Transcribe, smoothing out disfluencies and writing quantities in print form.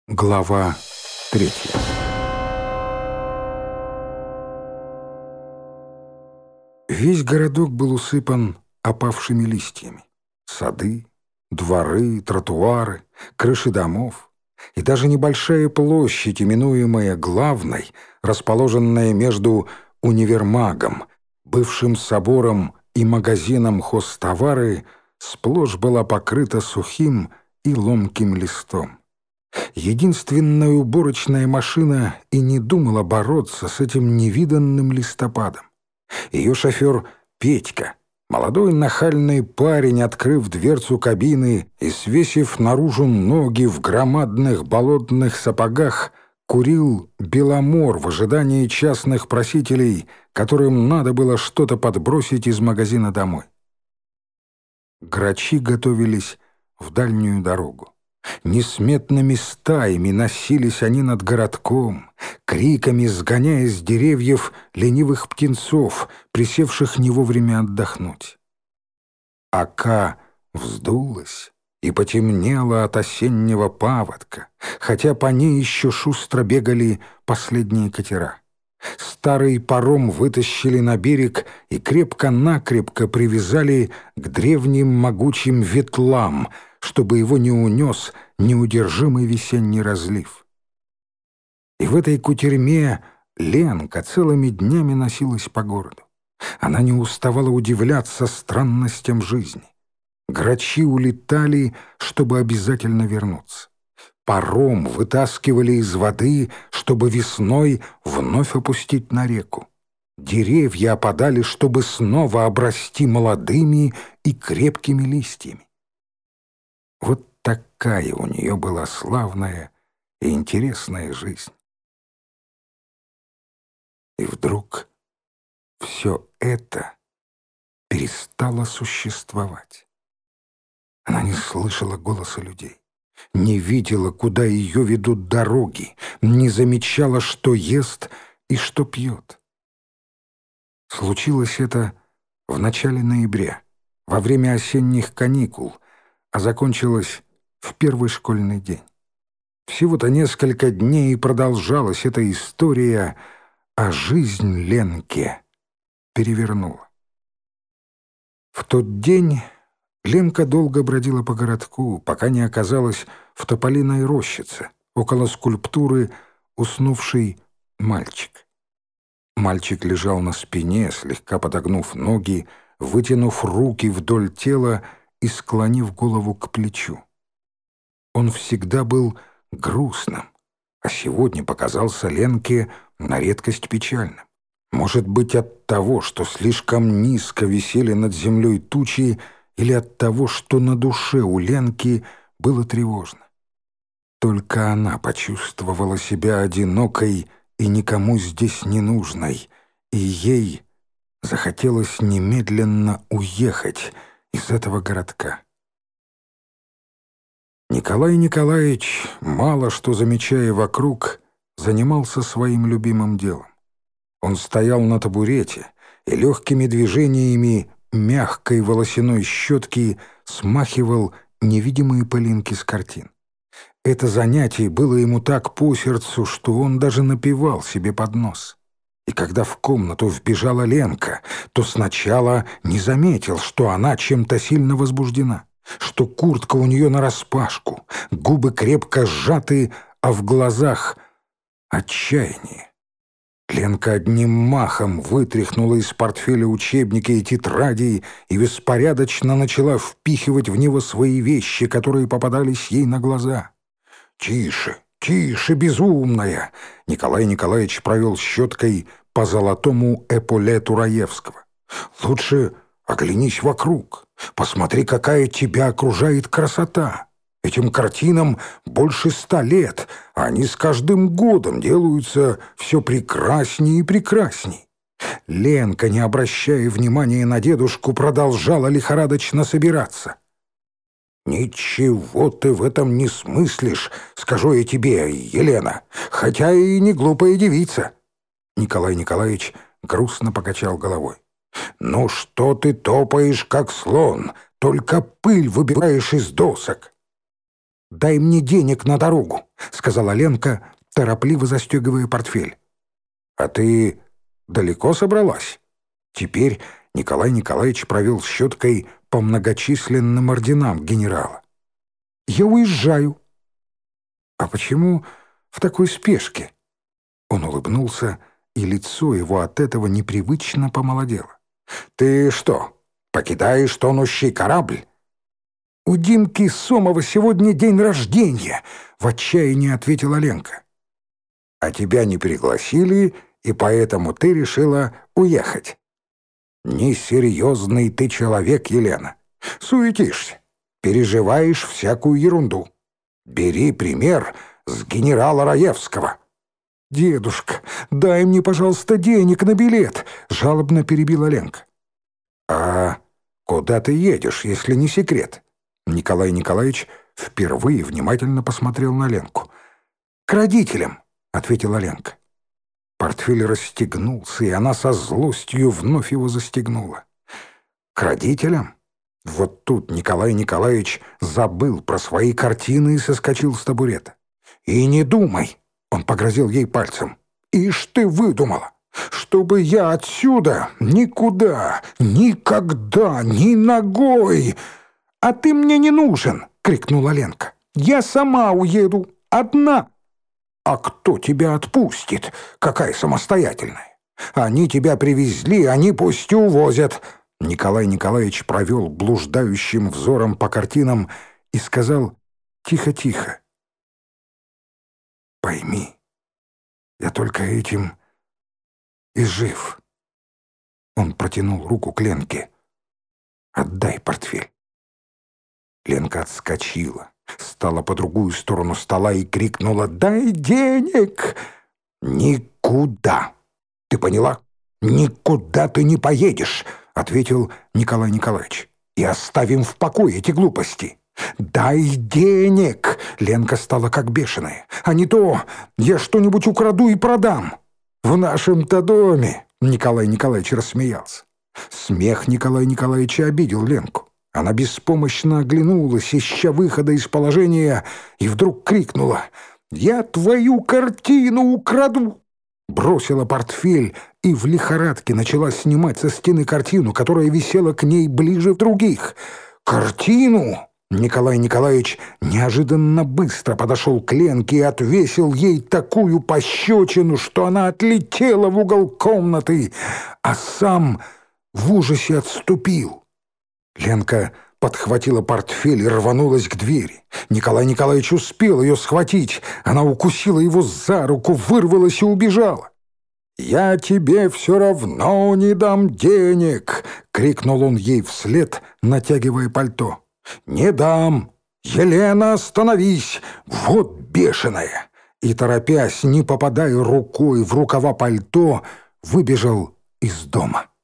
Глава 3. Весь городок был усыпан опавшими листьями. Сады, дворы, тротуары, крыши домов и даже небольшая площадь, именуемая Главной, расположенная между универмагом, бывшим собором и магазином хозтовары, сплошь была покрыта сухим и ломким листом. Единственная уборочная машина и не думала бороться с этим невиданным листопадом. Ее шофер Петька, молодой нахальный парень, открыв дверцу кабины и свесив наружу ноги в громадных болотных сапогах, курил беломор в ожидании частных просителей, которым надо было что-то подбросить из магазина домой. Грачи готовились в дальнюю дорогу. Несметными стаями носились они над городком, криками сгоняя с деревьев ленивых птенцов, присевших не вовремя отдохнуть. Ока вздулась и потемнела от осеннего паводка, хотя по ней еще шустро бегали последние катера. Старый паром вытащили на берег и крепко-накрепко привязали к древним могучим ветлам, чтобы его не унес неудержимый весенний разлив. И в этой кутерьме Ленка целыми днями носилась по городу. Она не уставала удивляться странностям жизни. Грачи улетали, чтобы обязательно вернуться. Паром вытаскивали из воды, чтобы весной вновь опустить на реку. Деревья опадали, чтобы снова обрасти молодыми и крепкими листьями. Вот такая у нее была славная и интересная жизнь. И вдруг все это перестало существовать. Она не слышала голоса людей, не видела, куда ее ведут дороги, не замечала, что ест и что пьет. Случилось это в начале ноября, во время осенних каникул, а закончилось в первый школьный день. Всего-то несколько дней продолжалась эта история, а жизнь Ленке перевернула. В тот день Ленка долго бродила по городку, пока не оказалась в тополиной рощице, около скульптуры «Уснувший мальчик». Мальчик лежал на спине, слегка подогнув ноги, вытянув руки вдоль тела и склонив голову к плечу. Он всегда был грустным, а сегодня показался Ленке на редкость печальным. Может быть, от того, что слишком низко висели над землей тучи, или от того, что на душе у Ленки было тревожно. Только она почувствовала себя одинокой и никому здесь не нужной, и ей захотелось немедленно уехать из этого городка. Николай Николаевич, мало что замечая вокруг, занимался своим любимым делом. Он стоял на табурете и легкими движениями мягкой волосяной щетки смахивал невидимые пылинки с картин. Это занятие было ему так по сердцу, что он даже напевал себе под нос. И когда в комнату вбежала Ленка, то сначала не заметил, что она чем-то сильно возбуждена, что куртка у нее нараспашку, губы крепко сжаты, а в глазах отчаяние. Ленка одним махом вытряхнула из портфеля учебники и тетради и беспорядочно начала впихивать в него свои вещи, которые попадались ей на глаза. «Тише, тише, безумная!» Николай Николаевич провел щеткой по золотому эполету Раевского. «Лучше оглянись вокруг. Посмотри, какая тебя окружает красота. Этим картинам больше 100 лет, а они с каждым годом делаются все прекраснее и прекрасней». Ленка, не обращая внимания на дедушку, продолжала лихорадочно собираться. «Ничего ты в этом не смыслишь, скажу я тебе, Елена, хотя и не глупая девица». Николай Николаевич грустно покачал головой. «Ну что ты топаешь, как слон, только пыль выбиваешь из досок?» «Дай мне денег на дорогу, — сказала Ленка, торопливо застегивая портфель. «А ты далеко собралась?» Теперь Николай Николаевич провел щеткой по многочисленным орденам генерала. «Я уезжаю». «А почему в такой спешке?» Он улыбнулся, и лицо его от этого непривычно помолодело. «Ты что, покидаешь тонущий корабль?» «У Димки Сомова сегодня день рождения», — в отчаянии ответила Ленка. «А тебя не пригласили, и поэтому ты решила уехать?» «Несерьезный ты человек, Елена. Суетишься, переживаешь всякую ерунду. Бери пример с генерала Раевского». «Дедушка, дай мне, пожалуйста, денег на билет», — жалобно перебила Ленка. «А куда ты едешь, если не секрет?» Николай Николаевич впервые внимательно посмотрел на Ленку. «К родителям», — ответила Ленка. Портфель расстегнулся, и она со злостью вновь его застегнула. «К родителям?» Вот тут Николай Николаевич забыл про свои картины и соскочил с табурета. «И не думай!» — он погрозил ей пальцем. «Ишь ты выдумала! Чтобы я отсюда никуда, никогда, ни ногой!» «А ты мне не нужен!» — крикнула Ленка. «Я сама уеду, одна!» «А кто тебя отпустит? Какая самостоятельная? Они тебя привезли, они пусть увозят!» Николай Николаевич провел блуждающим взором по картинам и сказал тихо-тихо: «Пойми, я только этим и жив». Он протянул руку к Ленке. «Отдай портфель». Ленка отскочила, стала по другую сторону стола и крикнула: «Дай денег!» «Никуда! Ты поняла? Никуда ты не поедешь!» — ответил Николай Николаевич. «И оставим в покое эти глупости. Дай денег!» Ленка стала как бешеная. «А не то я что-нибудь украду и продам!» «В нашем-то доме!» — Николай Николаевич рассмеялся. Смех Николая Николаевича обидел Ленку. Она беспомощно оглянулась, ища выхода из положения, и вдруг крикнула: «Я твою картину украду!» Бросила портфель и в лихорадке начала снимать со стены картину, которая висела к ней ближе других. «Картину?» Николай Николаевич неожиданно быстро подошел к Ленке и отвесил ей такую пощечину, что она отлетела в угол комнаты, а сам в ужасе отступил. Ленка подхватила портфель и рванулась к двери. Николай Николаевич успел ее схватить. Она укусила его за руку, вырвалась и убежала. «Я тебе все равно не дам денег!» — крикнул он ей вслед, натягивая пальто. «Не дам! Елена, остановись! Вот бешеная!» И, торопясь, не попадая рукой в рукава пальто, выбежал из дома.